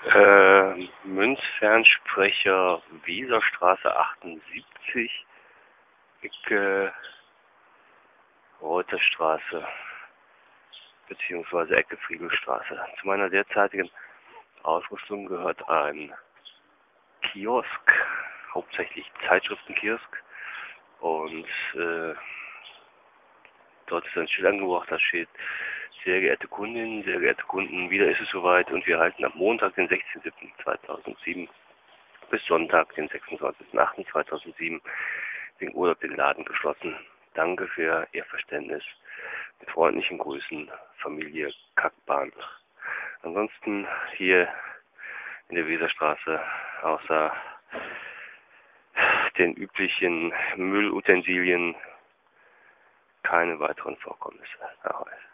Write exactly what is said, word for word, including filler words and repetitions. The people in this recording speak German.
Äh, Münzfernsprecher Wieserstraße achtundsiebzig, Ecke Reuterstraße, beziehungsweise Ecke Friedelstraße. Zu meiner derzeitigen Ausrüstung gehört ein Kiosk, hauptsächlich Zeitschriftenkiosk, und äh, dort ist ein Schild angebracht, da steht: Sehr geehrte Kundinnen, sehr geehrte Kunden, wieder ist es soweit und wir halten am Montag, den sechzehnten siebten zweitausendsieben bis Sonntag, den sechsundzwanzigsten achten zweitausendsieben, den Urlaub, den Laden geschlossen. Danke für Ihr Verständnis. Mit freundlichen Grüßen, Familie Kackbahn. Ansonsten hier in der Weserstraße, außer den üblichen Müllutensilien, keine weiteren Vorkommnisse. Ahoi.